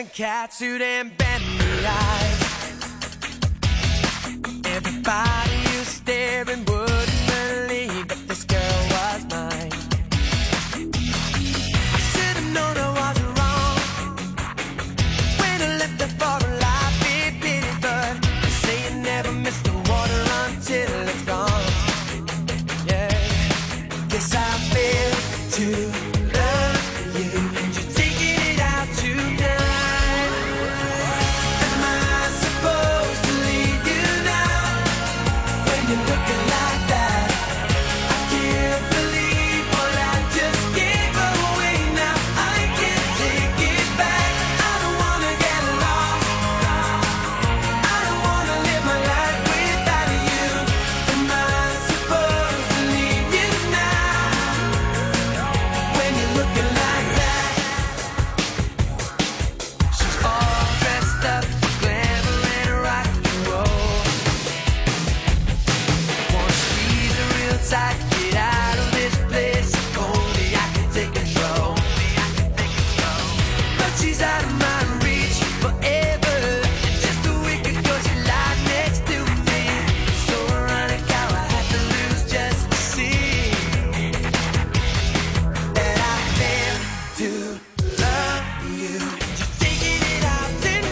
in catsuit and bendy eyes. Everybody who's staring wouldn't believe that this girl was mine. I should have known I was wrong when I left her for a life in pity, but they say you never miss the water until it's gone. Yeah, guess I failed to love you, and you're taking it out tonight. Am I supposed to leave you now when you're looking like that? I can't believe what I just gave away. Now I can't take it back. I don't wanna get lost. I don't wanna live my life without you. Am I supposed to leave you now when you're looking like that? She's all dressed up, glamour and rock and roll. Wanna squeeze her real tight, get out of this place. If only I could take control. But she's out of my reach forever. Just a week ago she lied next to me. So ironic how I had to lose just to see that I failed to love you. Just taking it out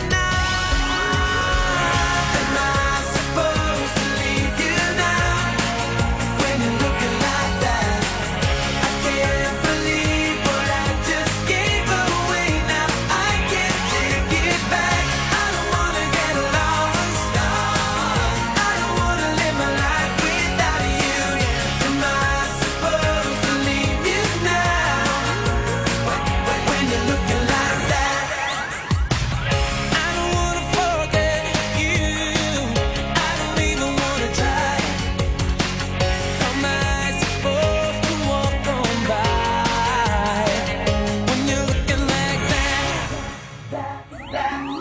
tonight. Am I supposed to leave you now when you're looking like that? I can't believe what I just gave away. Now I can't take it back. I don't wanna get lost. I don't wanna live my life without you. Am I supposed to leave you now when you're looking like that? I don't wanna forget you. I don't even wanna try. Am I supposed to walk on by when you're looking like that?